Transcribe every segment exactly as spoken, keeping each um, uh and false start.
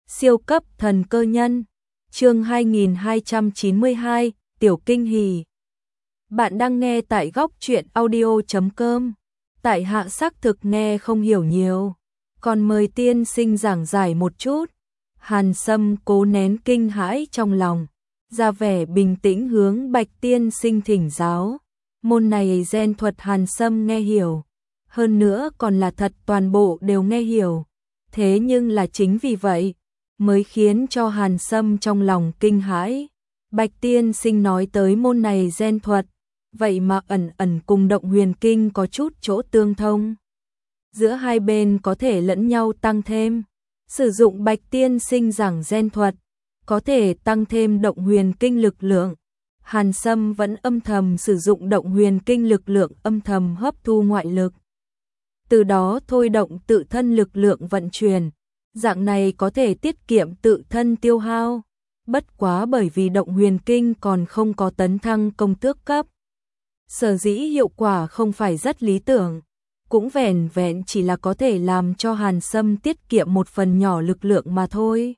Siêu cấp thần cơ nhân, chương hai nghìn hai trăm chín mươi hai, tiểu kinh hỉ. Bạn đang nghe tại góc truyện audio chấm com. Tại hạ xác thực nghe không hiểu nhiều, còn mời tiên sinh giảng giải một chút. Hàn Sâm cố nén kinh hãi trong lòng, ra vẻ bình tĩnh hướng Bạch tiên sinh thỉnh giáo. Môn này gen thuật Hàn Sâm nghe hiểu, hơn nữa còn là thật toàn bộ đều nghe hiểu. Thế nhưng là chính vì vậy mới khiến cho Hàn Sâm trong lòng kinh hãi. Bạch tiên sinh nói tới môn này gen thuật, vậy mà ẩn ẩn cùng động huyền kinh có chút chỗ tương thông. Giữa hai bên có thể lẫn nhau tăng thêm. Sử dụng Bạch tiên sinh giảng gen thuật, có thể tăng thêm động huyền kinh lực lượng. Hàn Sâm vẫn âm thầm sử dụng động huyền kinh lực lượng âm thầm hấp thu ngoại lực. Từ đó thôi động tự thân lực lượng vận chuyển. Dạng này có thể tiết kiệm tự thân tiêu hao. Bất quá bởi vì động huyền kinh còn không có tấn thăng công tước cấp. Sở dĩ hiệu quả không phải rất lý tưởng. Cũng vẻn vẹn chỉ là có thể làm cho Hàn Sâm tiết kiệm một phần nhỏ lực lượng mà thôi.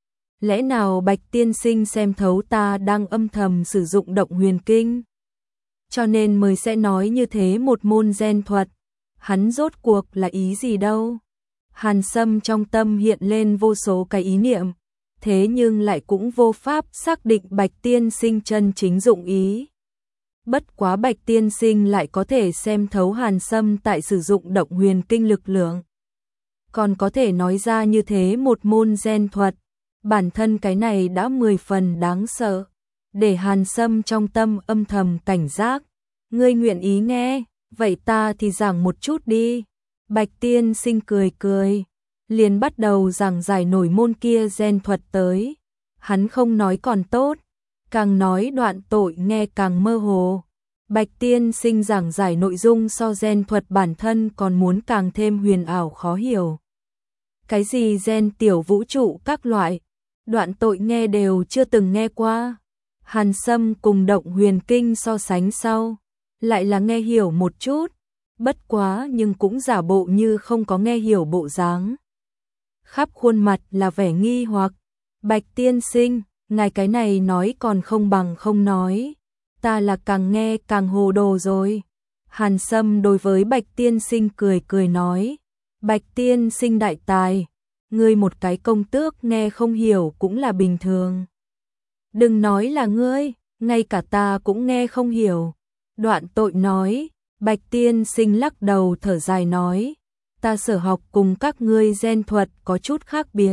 Lẽ nào Bạch tiên sinh xem thấu ta đang âm thầm sử dụng động huyền kinh, cho nên mới sẽ nói như thế một môn gen thuật. Hắn rốt cuộc là ý gì đâu? Hàn Sâm trong tâm hiện lên vô số cái ý niệm, thế nhưng lại cũng vô pháp xác định Bạch tiên sinh chân chính dụng ý. Bất quá Bạch tiên sinh lại có thể xem thấu Hàn Sâm tại sử dụng động huyền kinh lực lượng, còn có thể nói ra như thế một môn gen thuật. Bản thân cái này đã mười phần đáng sợ, để Hàn Sâm trong tâm âm thầm cảnh giác. Ngươi nguyện ý nghe, vậy ta thì giảng một chút đi. Bạch tiên sinh cười cười, liền bắt đầu giảng giải nổi môn kia gen thuật tới. Hắn không nói còn tốt, càng nói đoạn tội nghe càng mơ hồ. Bạch tiên sinh giảng giải nội dung so gen thuật bản thân còn muốn càng thêm huyền ảo khó hiểu. Cái gì gen tiểu vũ trụ các loại, đoạn tội nghe đều chưa từng nghe qua. Hàn Sâm cùng động huyền kinh so sánh sau, lại là nghe hiểu một chút, bất quá nhưng cũng giả bộ như không có nghe hiểu bộ dáng. Khắp khuôn mặt là vẻ nghi hoặc. Bạch tiên sinh, ngài cái này nói còn không bằng không nói, ta là càng nghe càng hồ đồ rồi. Hàn Sâm đối với Bạch tiên sinh cười cười nói, Bạch tiên sinh đại tài, ngươi một cái công tước nghe không hiểu cũng là bình thường. Đừng nói là ngươi, ngay cả ta cũng nghe không hiểu. Đoạn tội nói. Bạch tiên sinh lắc đầu thở dài nói, ta sở học cùng các ngươi gen thuật có chút khác biệt.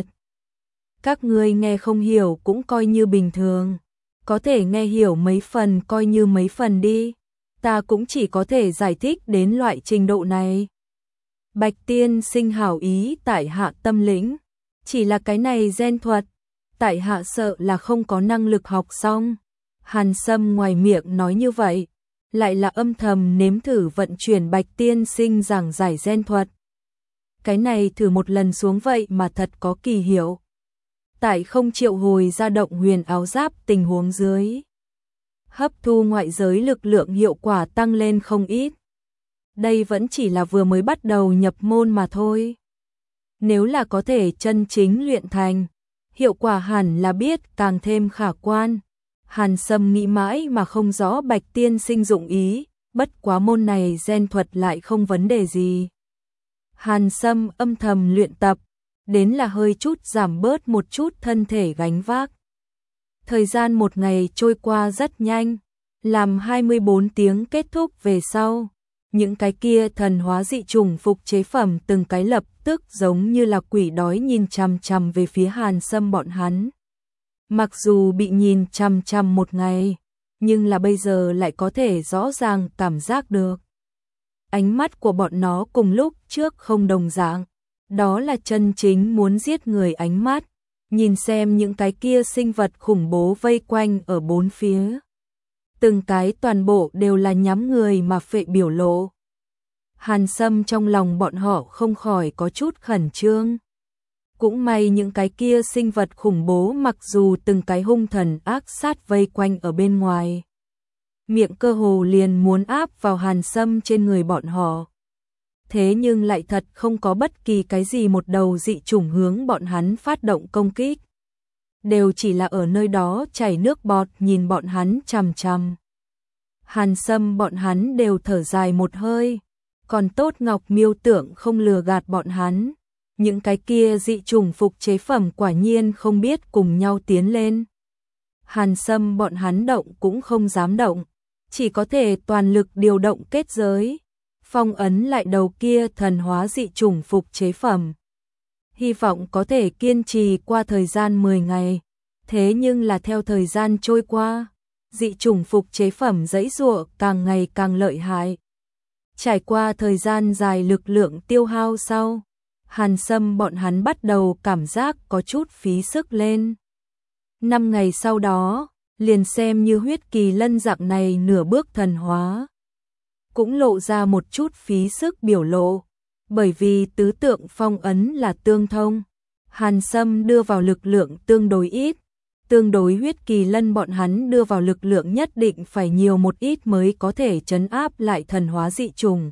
Các ngươi nghe không hiểu cũng coi như bình thường, có thể nghe hiểu mấy phần coi như mấy phần đi, ta cũng chỉ có thể giải thích đến loại trình độ này. Bạch tiên sinh hảo ý tại hạ tâm lĩnh, chỉ là cái này gen thuật, tại hạ sợ là không có năng lực học xong. Hàn Sâm ngoài miệng nói như vậy, lại là âm thầm nếm thử vận chuyển Bạch tiên sinh giảng giải gen thuật. Cái này thử một lần xuống vậy mà thật có kỳ hiệu. Tại không triệu hồi ra động huyền áo giáp tình huống dưới, hấp thu ngoại giới lực lượng hiệu quả tăng lên không ít. Đây vẫn chỉ là vừa mới bắt đầu nhập môn mà thôi. Nếu là có thể chân chính luyện thành, hiệu quả hẳn là biết càng thêm khả quan. Hàn Sâm nghĩ mãi mà không rõ Bạch tiên sinh dụng ý, bất quá môn này gen thuật lại không vấn đề gì. Hàn Sâm âm thầm luyện tập, đến là hơi chút giảm bớt một chút thân thể gánh vác. Thời gian một ngày trôi qua rất nhanh, làm hai mươi bốn tiếng kết thúc về sau. Những cái kia thần hóa dị chủng phục chế phẩm từng cái lập tức giống như là quỷ đói nhìn chằm chằm về phía Hàn Sâm bọn hắn. Mặc dù bị nhìn chằm chằm một ngày, nhưng là bây giờ lại có thể rõ ràng cảm giác được. Ánh mắt của bọn nó cùng lúc trước không đồng dạng, đó là chân chính muốn giết người ánh mắt, nhìn xem những cái kia sinh vật khủng bố vây quanh ở bốn phía. Từng cái toàn bộ đều là nhắm người mà phệ biểu lộ. Hàn Sâm trong lòng bọn họ không khỏi có chút khẩn trương. Cũng may những cái kia sinh vật khủng bố mặc dù từng cái hung thần ác sát vây quanh ở bên ngoài, miệng cơ hồ liền muốn áp vào Hàn Sâm trên người bọn họ. thế nhưng lại thật không có bất kỳ cái gì một đầu dị chủng hướng bọn hắn phát động công kích. Đều chỉ là ở nơi đó chảy nước bọt nhìn bọn hắn chằm chằm. Hàn Sâm bọn hắn đều thở dài một hơi, còn tốt Ngọc Miêu Tượng không lừa gạt bọn hắn. Những cái kia dị chủng phục chế phẩm quả nhiên không biết cùng nhau tiến lên. Hàn Sâm bọn hắn động cũng không dám động, chỉ có thể toàn lực điều động kết giới, phong ấn lại đầu kia thần hóa dị chủng phục chế phẩm. Hy vọng có thể kiên trì qua thời gian mười ngày, thế nhưng là theo thời gian trôi qua, dị chủng phục chế phẩm giãy giụa càng ngày càng lợi hại. Trải qua thời gian dài lực lượng tiêu hao sau, Hàn Sâm bọn hắn bắt đầu cảm giác có chút phí sức lên. Năm ngày sau đó, liền xem như huyết kỳ lân dạng này nửa bước thần hóa, cũng lộ ra một chút phí sức biểu lộ, bởi vì tứ tượng phong ấn là tương thông. Hàn Sâm đưa vào lực lượng tương đối ít, tương đối huyết kỳ lân bọn hắn đưa vào lực lượng nhất định phải nhiều một ít mới có thể trấn áp lại thần hóa dị trùng.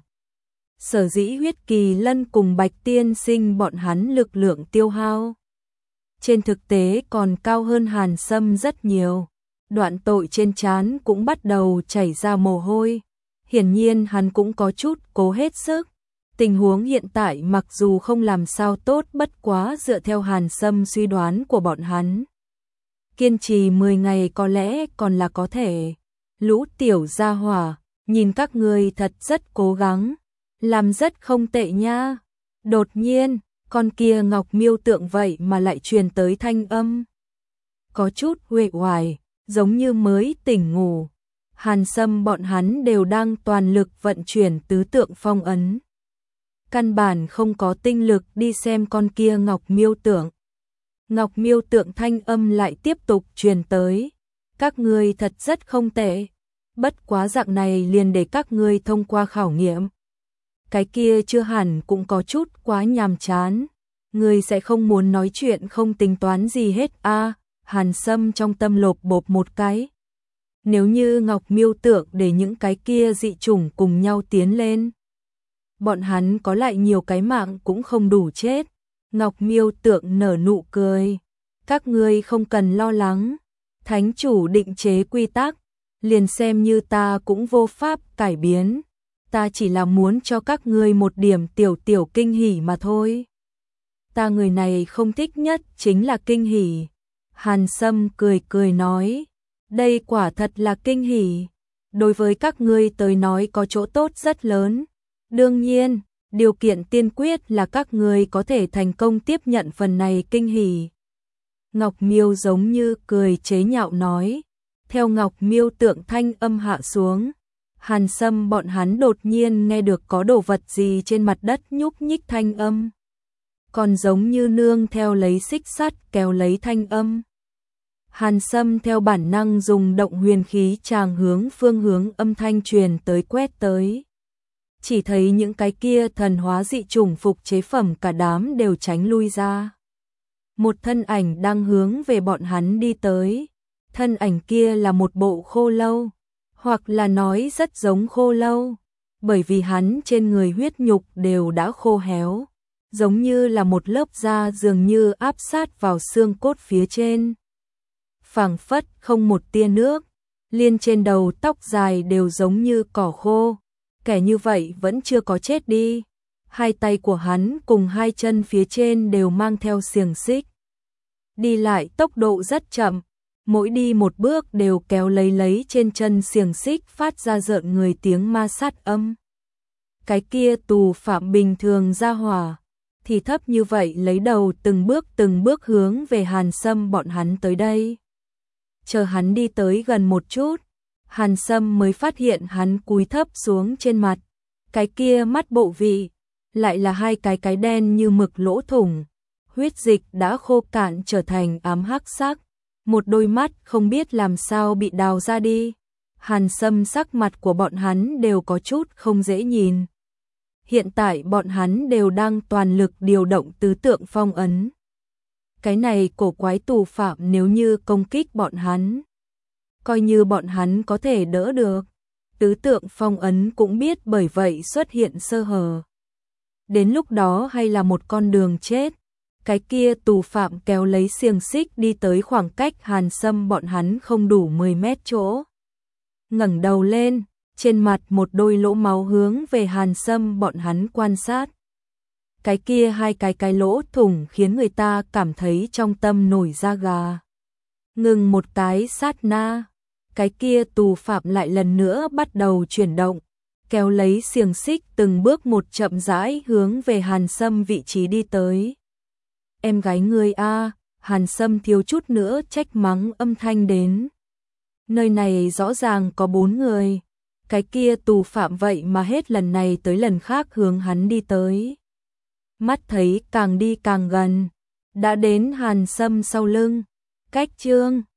Sở dĩ huyết kỳ lân cùng Bạch Tiên Sinh bọn hắn lực lượng tiêu hao trên thực tế còn cao hơn Hàn Sâm rất nhiều. Đoạn tội trên trán cũng bắt đầu chảy ra mồ hôi. Hiển nhiên hắn cũng có chút cố hết sức. Tình huống hiện tại mặc dù không làm sao tốt, bất quá dựa theo Hàn Sâm suy đoán của bọn hắn, kiên trì mười ngày có lẽ còn là có thể. Lũ tiểu gia hỏa, nhìn các ngươi thật rất cố gắng, làm rất không tệ nha. Đột nhiên, con kia Ngọc Miêu Tượng vậy mà lại truyền tới thanh âm. Có chút uể oải, giống như mới tỉnh ngủ. Hàn Sâm bọn hắn đều đang toàn lực vận chuyển tứ tượng phong ấn. Căn bản không có tinh lực đi xem con kia Ngọc Miêu Tượng. Ngọc Miêu Tượng thanh âm lại tiếp tục truyền tới. Các ngươi thật rất không tệ. Bất quá dạng này liền để các ngươi thông qua khảo nghiệm. Cái kia chưa hẳn cũng có chút quá nhàm chán. Ngươi sẽ không muốn nói chuyện không tính toán gì hết a? À, Hàn Sâm trong tâm lột bột một cái. Nếu như Ngọc Miêu Tượng để những cái kia dị chủng cùng nhau tiến lên, bọn hắn có lại nhiều cái mạng cũng không đủ chết. Ngọc Miêu Tượng nở nụ cười. Các ngươi không cần lo lắng. Thánh chủ định chế quy tắc, liền xem như ta cũng vô pháp cải biến. Ta chỉ là muốn cho các ngươi một điểm tiểu tiểu kinh hỉ mà thôi. Ta người này không thích nhất chính là kinh hỉ. Hàn Sâm cười cười nói. Đây quả thật là kinh hỉ. Đối với các ngươi tới nói có chỗ tốt rất lớn. Đương nhiên, điều kiện tiên quyết là các ngươi có thể thành công tiếp nhận phần này kinh hỉ. Ngọc Miêu giống như cười chế nhạo nói. Theo Ngọc Miêu Tượng thanh âm hạ xuống, Hàn Sâm bọn hắn đột nhiên nghe được có đồ vật gì trên mặt đất nhúc nhích thanh âm. Còn giống như nương theo lấy xích sắt kéo lấy thanh âm. Hàn Sâm theo bản năng dùng động huyền khí tràng hướng phương hướng âm thanh truyền tới quét tới. Chỉ thấy những cái kia thần hóa dị chủng phục chế phẩm cả đám đều tránh lui ra. Một thân ảnh đang hướng về bọn hắn đi tới. Thân ảnh kia là một bộ khô lâu, hoặc là nói rất giống khô lâu, bởi vì hắn trên người huyết nhục đều đã khô héo, giống như là một lớp da dường như áp sát vào xương cốt phía trên. Phảng phất không một tia nước, liên trên đầu tóc dài đều giống như cỏ khô. Kẻ như vậy vẫn chưa có chết đi. Hai tay của hắn cùng hai chân phía trên đều mang theo xiềng xích. Đi lại tốc độ rất chậm, mỗi đi một bước đều kéo lấy lấy trên chân xiềng xích phát ra rợn người tiếng ma sát âm. Cái kia tù phạm bình thường ra hỏa, thì thấp như vậy lấy đầu từng bước từng bước hướng về Hàn Sâm bọn hắn tới đây. Chờ hắn đi tới gần một chút, Hàn Sâm mới phát hiện hắn cúi thấp xuống trên mặt. Cái kia mắt bộ vị, lại là hai cái cái đen như mực lỗ thủng. Huyết dịch đã khô cạn trở thành ám hắc sắc. Một đôi mắt không biết làm sao bị đào ra đi. Hàn Sâm sắc mặt của bọn hắn đều có chút không dễ nhìn. Hiện tại bọn hắn đều đang toàn lực điều động tứ tượng phong ấn. Cái này cổ quái tù phạm nếu như công kích bọn hắn, coi như bọn hắn có thể đỡ được, tứ tượng phong ấn cũng biết bởi vậy xuất hiện sơ hở. đến lúc đó hay là một con đường chết. Cái kia tù phạm kéo lấy xiềng xích đi tới khoảng cách Hàn Sâm bọn hắn không đủ mười mét chỗ. Ngẩng đầu lên, trên mặt một đôi lỗ máu hướng về Hàn Sâm bọn hắn quan sát. Cái kia hai cái cái lỗ thủng khiến người ta cảm thấy trong tâm nổi da gà. Ngừng một cái sát na, cái kia tù phạm lại lần nữa bắt đầu chuyển động, kéo lấy xiềng xích từng bước một chậm rãi hướng về Hàn Sâm vị trí đi tới. Em gái ngươi a, Hàn Sâm thiếu chút nữa trách mắng âm thanh đến. Nơi này rõ ràng có bốn người, cái kia tù phạm vậy mà hết lần này tới lần khác hướng hắn đi tới. Mắt thấy càng đi càng gần, đã đến Hàn Sâm sau lưng, cách Trương